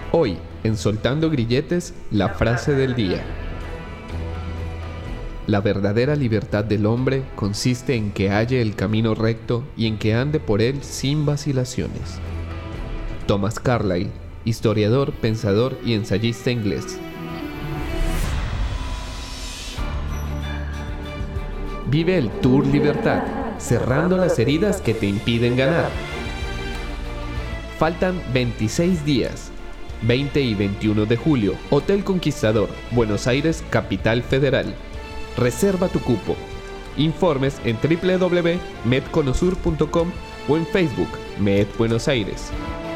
Hoy, en Soltando Grilletes, la frase del día. La verdadera libertad del hombre consiste en que halle el camino recto y en que ande por él sin vacilaciones. Thomas Carlyle, historiador, pensador y ensayista inglés. Vive el Tour Libertad, cerrando las heridas que te impiden ganar. Faltan 26 días. 20 y 21 de julio, Hotel Conquistador, Buenos Aires, Capital Federal. Reserva tu cupo. Informes en www.medconosur.com o en Facebook, Med Buenos Aires.